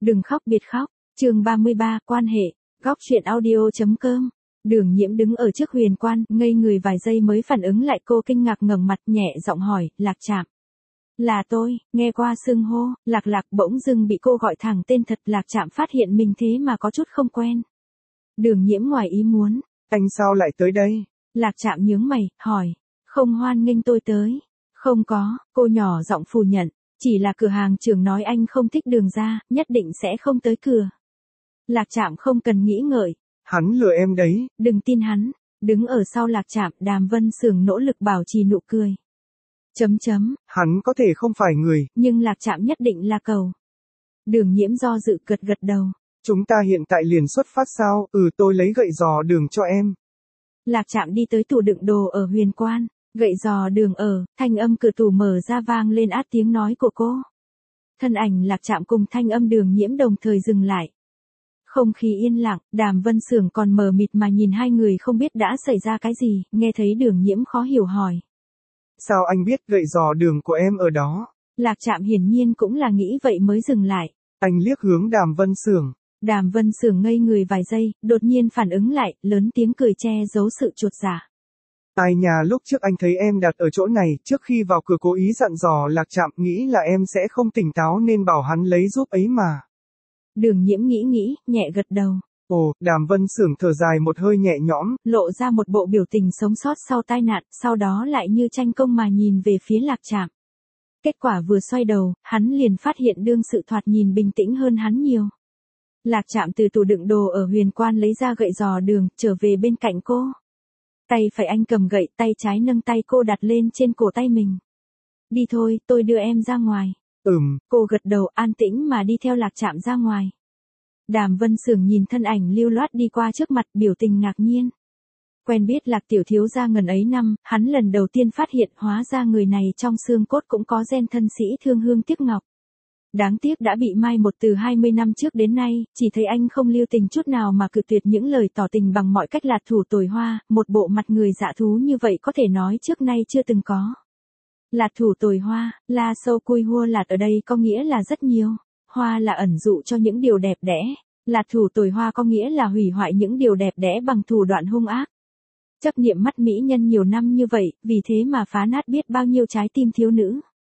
Đừng khóc biệt khóc, chương 33, quan hệ, góc chuyện audio.com. Đường Nhiễm đứng ở trước huyền quan, ngây người vài giây mới phản ứng lại, cô kinh ngạc ngẩng mặt nhẹ giọng hỏi, Lạc Trạm. Là tôi, nghe qua xưng hô, Lạc Lạc, bỗng dưng bị cô gọi thẳng tên thật. Lạc Trạm phát hiện mình thế mà có chút không quen. Đường Nhiễm ngoài ý muốn. Anh sao lại tới đây? Lạc Trạm nhướng mày, hỏi. Không hoan nghênh tôi tới. Không có, cô nhỏ giọng phủ nhận. Chỉ là cửa hàng trưởng nói anh không thích Đường gia, nhất định sẽ không tới cửa. Lạc Trạm không cần nghĩ ngợi. Hắn lừa em đấy. Đừng tin hắn. Đứng ở sau Lạc Trạm, Đàm Vân Xưởng nỗ lực bảo trì nụ cười. Hắn có thể không phải người. Nhưng Lạc Trạm nhất định là cầu. Đường Nhiễm do dự gật gật đầu. Chúng ta hiện tại liền xuất phát sao? Tôi lấy gậy giò đường cho em. Lạc Trạm đi tới tủ đựng đồ ở huyền quan. Gậy giò đường ở, thanh âm cửa tủ mở ra vang lên át tiếng nói của cô. Thân ảnh Lạc Trạm cùng thanh âm Đường Nhiễm đồng thời dừng lại. Không khí yên lặng, Đàm Vân Xưởng còn mờ mịt mà nhìn hai người không biết đã xảy ra cái gì, nghe thấy Đường Nhiễm khó hiểu hỏi. Sao anh biết gậy giò đường của em ở đó? Lạc Trạm hiển nhiên cũng là nghĩ vậy mới dừng lại. Anh liếc hướng Đàm Vân Xưởng. Đàm Vân Xưởng ngây người vài giây, đột nhiên phản ứng lại, lớn tiếng cười che giấu sự chột dạ. Ai nhà, lúc trước anh thấy em đặt ở chỗ này, trước khi vào cửa cố ý dặn dò Lạc Trạm, nghĩ là em sẽ không tỉnh táo nên bảo hắn lấy giúp ấy mà. Đường Nhiễm nghĩ, nhẹ gật đầu. Ồ, Đàm Vân Xưởng thở dài một hơi nhẹ nhõm, lộ ra một bộ biểu tình sống sót sau tai nạn, sau đó lại như tranh công mà nhìn về phía Lạc Trạm. Kết quả vừa xoay đầu, hắn liền phát hiện đương sự thoạt nhìn bình tĩnh hơn hắn nhiều. Lạc Trạm từ tủ đựng đồ ở huyền quan lấy ra gậy giò đường, trở về bên cạnh cô. Tay phải anh cầm gậy, tay trái nâng tay cô đặt lên trên cổ tay mình. Đi thôi, tôi đưa em ra ngoài. Cô gật đầu an tĩnh mà đi theo Lạc Trạm ra ngoài. Đàm Vân Xưởng nhìn thân ảnh lưu loát đi qua trước mặt, biểu tình ngạc nhiên. Quen biết Lạc tiểu thiếu gia ngần ấy năm, hắn lần đầu tiên phát hiện hóa ra người này trong xương cốt cũng có gen thân sĩ thương hương tiếc ngọc. Đáng tiếc đã bị mai một từ 20 năm trước đến nay, chỉ thấy anh không lưu tình chút nào mà cự tuyệt những lời tỏ tình bằng mọi cách. Lạc thủ tồi hoa, một bộ mặt người dạ thú như vậy có thể nói trước nay chưa từng có. Lạc thủ tồi hoa, la sâu cui hua lạt ở đây có nghĩa là rất nhiều. Hoa là ẩn dụ cho những điều đẹp đẽ. Lạc thủ tồi hoa có nghĩa là hủy hoại những điều đẹp đẽ bằng thủ đoạn hung ác. Chấp niệm mắt mỹ nhân nhiều năm như vậy, vì thế mà phá nát biết bao nhiêu trái tim thiếu nữ.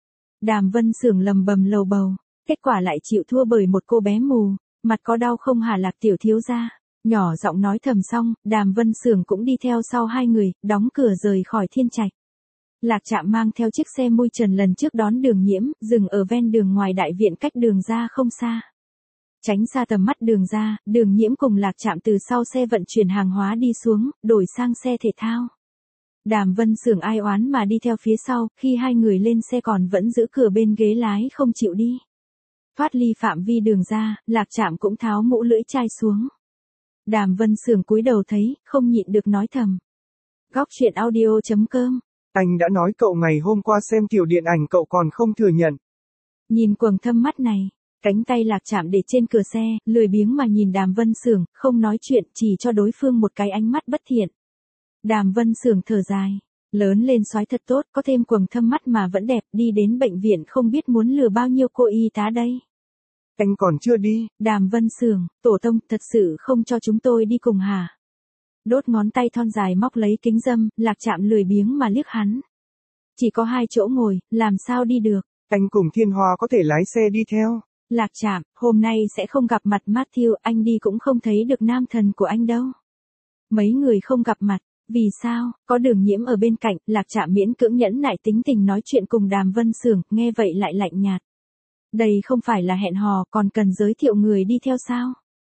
Đàm Vân Xưởng lầm bầm lầu bầu, kết quả lại chịu thua bởi một cô bé mù. Mặt có đau không hả Lạc tiểu thiếu gia? Nhỏ giọng nói thầm xong, Đàm Vân Xưởng cũng đi theo sau hai người, đóng cửa rời khỏi Thiên Trạch. Lạc Trạm mang theo chiếc xe mui trần lần trước đón Đường Nhiễm, dừng ở ven đường ngoài đại viện cách Đường gia không xa. Tránh xa tầm mắt Đường gia, Đường Nhiễm cùng Lạc Trạm từ sau xe vận chuyển hàng hóa đi xuống, đổi sang xe thể thao. Đàm Vân Xưởng ai oán mà đi theo phía sau, khi hai người lên xe còn vẫn giữ cửa bên ghế lái không chịu đi. Thoát ly phạm vi Đường gia, Lạc Trạm cũng tháo mũ lưỡi chai xuống. Đàm Vân Xưởng cúi đầu thấy, không nhịn được nói thầm. Góc chuyện audio.com. Anh đã nói cậu ngày hôm qua xem tiểu điện ảnh cậu còn không thừa nhận. Nhìn quầng thâm mắt này, cánh tay Lạc Trạm để trên cửa xe, lười biếng mà nhìn Đàm Vân Xưởng, không nói chuyện, chỉ cho đối phương một cái ánh mắt bất thiện. Đàm Vân Xưởng thở dài, lớn lên soái thật tốt, có thêm quầng thâm mắt mà vẫn đẹp, đi đến bệnh viện không biết muốn lừa bao nhiêu cô y tá đây. Anh còn chưa đi. Đàm Vân Xưởng, tổ tông, thật sự không cho chúng tôi đi cùng hả? Đốt ngón tay thon dài móc lấy kính râm, Lạc Trạm lười biếng mà liếc hắn. Chỉ có 2 chỗ ngồi, làm sao đi được? Anh cùng Thiên Hoa có thể lái xe đi theo. Lạc Trạm, hôm nay sẽ không gặp mặt Matthew, anh đi cũng không thấy được nam thần của anh đâu. Mấy người không gặp mặt, vì sao? Có Đường Nhiễm ở bên cạnh, Lạc Trạm miễn cưỡng nhẫn nại tính tình nói chuyện cùng Đàm Vân Xưởng, nghe vậy lại lạnh nhạt. Đây không phải là hẹn hò, còn cần giới thiệu người đi theo sao?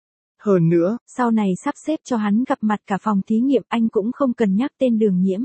Hơn nữa, sau này sắp xếp cho hắn gặp mặt cả phòng thí nghiệm, anh cũng không cần nhắc tên Đường Nhiễm.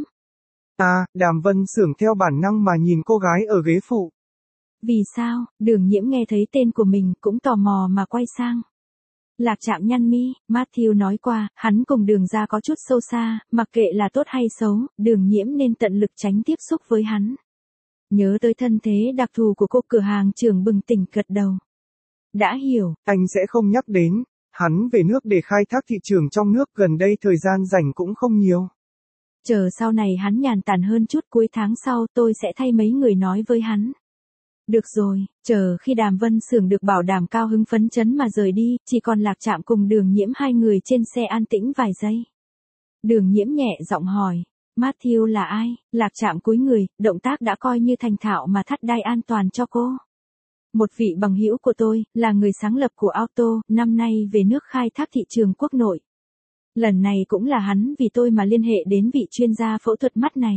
Đàm Vân Xưởng theo bản năng mà nhìn cô gái ở ghế phụ. Vì sao? Đường Nhiễm nghe thấy tên của mình, cũng tò mò mà quay sang. Lạc Trạm nhăn mi, Matthew nói qua, hắn cùng Đường gia có chút sâu xa, mặc kệ là tốt hay xấu, Đường Nhiễm nên tận lực tránh tiếp xúc với hắn. Nhớ tới thân thế đặc thù của cô, cửa hàng trưởng bừng tỉnh gật đầu. Đã hiểu. Anh sẽ không nhắc đến. Hắn về nước để khai thác thị trường trong nước, gần đây thời gian rảnh cũng không nhiều. Chờ sau này hắn nhàn tản hơn chút, cuối tháng sau tôi sẽ thay mấy người nói với hắn. Được rồi, chờ khi Đàm Vân Xưởng được bảo đảm cao hứng phấn chấn mà rời đi, chỉ còn Lạc Trạm cùng Đường Nhiễm hai người trên xe an tĩnh vài giây. Đường Nhiễm nhẹ giọng hỏi, Matthew là ai? Lạc Trạm cúi người, động tác đã coi như thành thạo mà thắt đai an toàn cho cô. Một vị bằng hữu của tôi, là người sáng lập của Auto, năm nay về nước khai thác thị trường quốc nội. Lần này cũng là hắn vì tôi mà liên hệ đến vị chuyên gia phẫu thuật mắt này.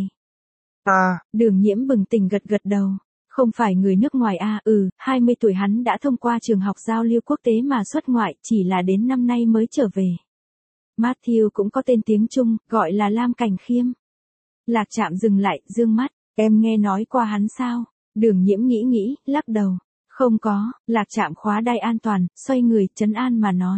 Đường Nhiễm bừng tỉnh gật gật đầu. Không phải người nước ngoài 20 tuổi hắn đã thông qua trường học giao lưu quốc tế mà xuất ngoại, chỉ là đến năm nay mới trở về. Matthew cũng có tên tiếng Trung, gọi là Lam Cảnh Khiêm. Lạc Trạm dừng lại, dương mắt, em nghe nói qua hắn sao? Đường Nhiễm nghĩ, lắc đầu. Không có, Lạc Trạm khóa đai an toàn, xoay người, trấn an mà nói.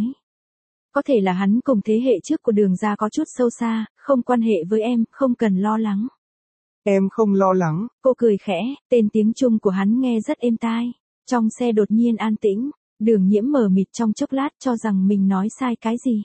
Có thể là hắn cùng thế hệ trước của Đường gia có chút sâu xa, không quan hệ với em, không cần lo lắng. Em không lo lắng. Cô cười khẽ, tên tiếng Trung của hắn nghe rất êm tai. Trong xe đột nhiên an tĩnh, Đường Nhiễm mờ mịt trong chốc lát cho rằng mình nói sai cái gì.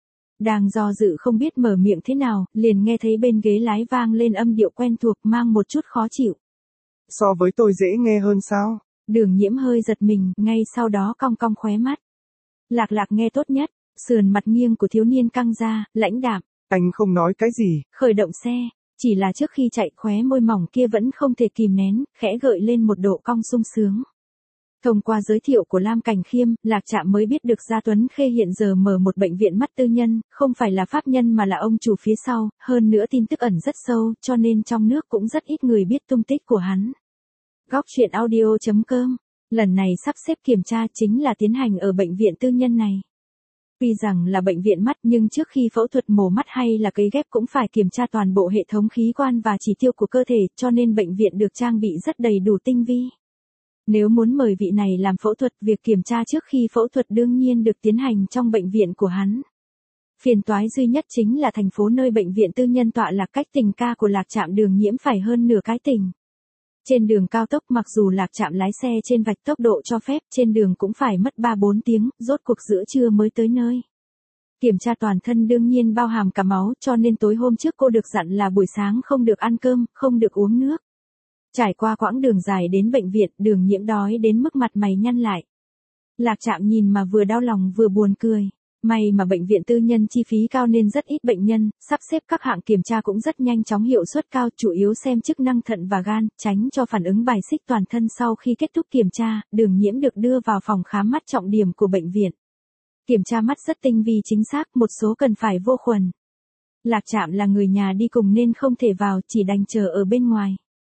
Đang do dự không biết mở miệng thế nào, liền nghe thấy bên ghế lái vang lên âm điệu quen thuộc mang một chút khó chịu. So với tôi dễ nghe hơn sao? Đường Nhiễm hơi giật mình, ngay sau đó cong cong khóe mắt. Lạc nghe tốt nhất, sườn mặt nghiêng của thiếu niên căng ra, lãnh đạm. Anh không nói cái gì. Khởi động xe, chỉ là trước khi chạy khóe môi mỏng kia vẫn không thể kìm nén, khẽ gợi lên một độ cong sung sướng. Thông qua giới thiệu của Lam Cảnh Khiêm, Lạc Trạm mới biết được Gia Tuấn Khê hiện giờ mở một bệnh viện mắt tư nhân, không phải là pháp nhân mà là ông chủ phía sau, hơn nữa tin tức ẩn rất sâu, cho nên trong nước cũng rất ít người biết tung tích của hắn. Góc truyện audio.com, lần này sắp xếp kiểm tra chính là tiến hành ở bệnh viện tư nhân này. Tuy rằng là bệnh viện mắt nhưng trước khi phẫu thuật mổ mắt hay là cấy ghép cũng phải kiểm tra toàn bộ hệ thống khí quan và chỉ tiêu của cơ thể, cho nên bệnh viện được trang bị rất đầy đủ tinh vi. Nếu muốn mời vị này làm phẫu thuật, việc kiểm tra trước khi phẫu thuật đương nhiên được tiến hành trong bệnh viện của hắn. Phiền toái duy nhất chính là thành phố nơi bệnh viện tư nhân tọa lạc cách tỉnh ca của Lạc Trạm Đường Nhiễm phải hơn nửa cái tỉnh. Trên đường cao tốc mặc dù Lạc Trạm lái xe trên vạch tốc độ cho phép, trên đường cũng phải mất 3-4 tiếng, rốt cuộc giữa trưa mới tới nơi. Kiểm tra toàn thân đương nhiên bao hàm cả máu, cho nên tối hôm trước cô được dặn là buổi sáng không được ăn cơm, không được uống nước. Trải qua quãng đường dài đến bệnh viện, Đường Nhiễm đói đến mức mặt mày nhăn lại. Lạc Trạm nhìn mà vừa đau lòng vừa buồn cười. May mà bệnh viện tư nhân chi phí cao nên rất ít bệnh nhân, sắp xếp các hạng kiểm tra cũng rất nhanh chóng, hiệu suất cao, chủ yếu xem chức năng thận và gan, tránh cho phản ứng bài xích toàn thân. Sau khi kết thúc kiểm tra, Đường Nhiễm được đưa vào phòng khám mắt trọng điểm của bệnh viện. Kiểm tra mắt rất tinh vi chính xác, một số cần phải vô khuẩn. Lạc Trạm là người nhà đi cùng nên không thể vào, chỉ đành chờ ở bên ngoài.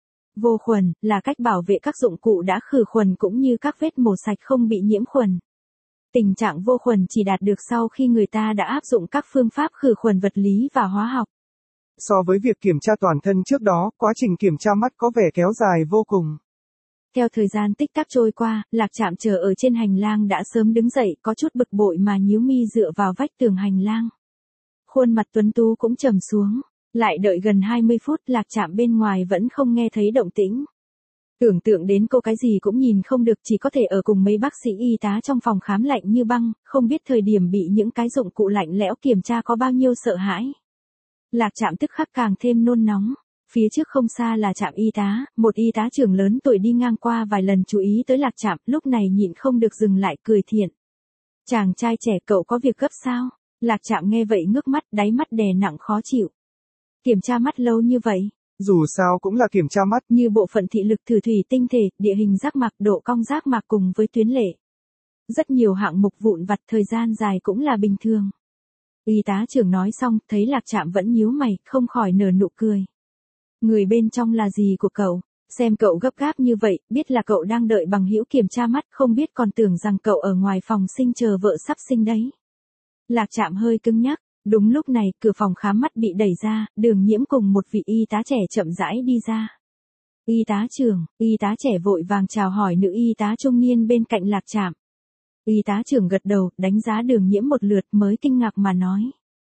Vô khuẩn là cách bảo vệ các dụng cụ đã khử khuẩn cũng như các vết mổ sạch không bị nhiễm khuẩn. Tình trạng vô khuẩn chỉ đạt được sau khi người ta đã áp dụng các phương pháp khử khuẩn vật lý và hóa học. So với việc kiểm tra toàn thân trước đó, quá trình kiểm tra mắt có vẻ kéo dài vô cùng. Theo thời gian tích tắc trôi qua, Lạc Trạm chờ ở trên hành lang đã sớm đứng dậy, có chút bực bội mà nhíu mi dựa vào vách tường hành lang. Khuôn mặt tuấn tú cũng trầm xuống. Lại đợi gần 20 phút, Lạc Trạm bên ngoài vẫn không nghe thấy động tĩnh. Tưởng tượng đến cô cái gì cũng nhìn không được, chỉ có thể ở cùng mấy bác sĩ y tá trong phòng khám lạnh như băng, không biết thời điểm bị những cái dụng cụ lạnh lẽo kiểm tra có bao nhiêu sợ hãi. Lạc Trạm tức khắc càng thêm nôn nóng. Phía trước không xa là trạm y tá, một y tá trưởng lớn tuổi đi ngang qua vài lần chú ý tới Lạc Trạm, lúc này nhịn không được dừng lại cười thiện. Chàng trai trẻ, cậu có việc gấp sao? Lạc Trạm nghe vậy ngước mắt, đáy mắt đè nặng khó chịu. Kiểm tra mắt lâu như vậy. Dù sao cũng là kiểm tra mắt. Như bộ phận thị lực, thử thủy tinh thể, địa hình giác mạc, độ cong giác mạc cùng với tuyến lệ. Rất nhiều hạng mục vụn vặt, thời gian dài cũng là bình thường. Y tá trưởng nói xong, thấy Lạc Trạm vẫn nhíu mày, không khỏi nở nụ cười. Người bên trong là gì của cậu? Xem cậu gấp gáp như vậy, biết là cậu đang đợi bằng hữu kiểm tra mắt, không biết còn tưởng rằng cậu ở ngoài phòng sinh chờ vợ sắp sinh đấy. Lạc Trạm hơi cứng nhắc. Đúng lúc này, cửa phòng khám mắt bị đẩy ra, Đường Nhiễm cùng một vị y tá trẻ chậm rãi đi ra. Y tá trưởng, y tá trẻ vội vàng chào hỏi nữ y tá trung niên bên cạnh Lạc Trạm. Y tá trưởng gật đầu, đánh giá Đường Nhiễm một lượt mới kinh ngạc mà nói.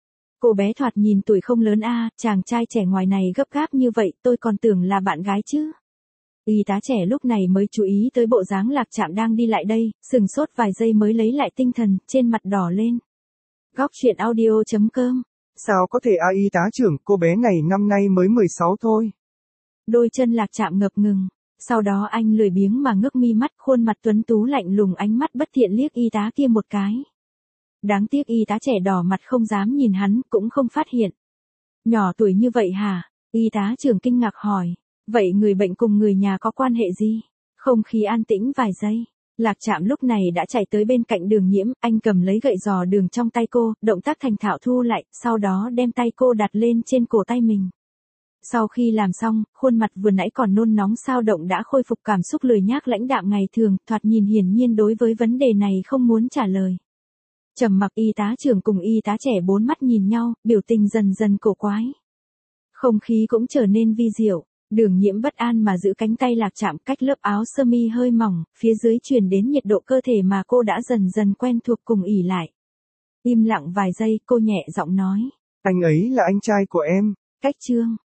Cô bé thoạt nhìn tuổi không lớn chàng trai trẻ ngoài này gấp gáp như vậy, tôi còn tưởng là bạn gái chứ. Y tá trẻ lúc này mới chú ý tới bộ dáng Lạc Trạm đang đi lại đây, sừng sốt vài giây mới lấy lại tinh thần, trên mặt đỏ lên. Góc truyện audio.com. Sao có thể y tá trưởng, cô bé này năm nay mới 16 thôi. Đôi chân Lạc Trạm ngập ngừng. Sau đó anh lười biếng mà ngước mi mắt, khuôn mặt tuấn tú lạnh lùng, ánh mắt bất thiện liếc y tá kia một cái. Đáng tiếc y tá trẻ đỏ mặt không dám nhìn hắn, cũng không phát hiện. Nhỏ tuổi như vậy hả? Y tá trưởng kinh ngạc hỏi. Vậy người bệnh cùng người nhà có quan hệ gì? Không khí an tĩnh vài giây. Lạc Trạm lúc này đã chạy tới bên cạnh Đường Nhiễm, anh cầm lấy gậy giò đường trong tay cô, động tác thành thạo thu lại, sau đó đem tay cô đặt lên trên cổ tay mình. Sau khi làm xong, khuôn mặt vừa nãy còn nôn nóng xao động đã khôi phục cảm xúc lười nhác lãnh đạm ngày thường, thoạt nhìn hiển nhiên đối với vấn đề này không muốn trả lời. Trầm mặc, y tá trưởng cùng y tá trẻ bốn mắt nhìn nhau, biểu tình dần dần cổ quái. Không khí cũng trở nên vi diệu. Đường Nhiễm bất an mà giữ cánh tay Lạc Trạm cách lớp áo sơ mi hơi mỏng, phía dưới truyền đến nhiệt độ cơ thể mà cô đã dần dần quen thuộc cùng ỉ lại. Im lặng vài giây, cô nhẹ giọng nói. Anh ấy là anh trai của em. Cách chương.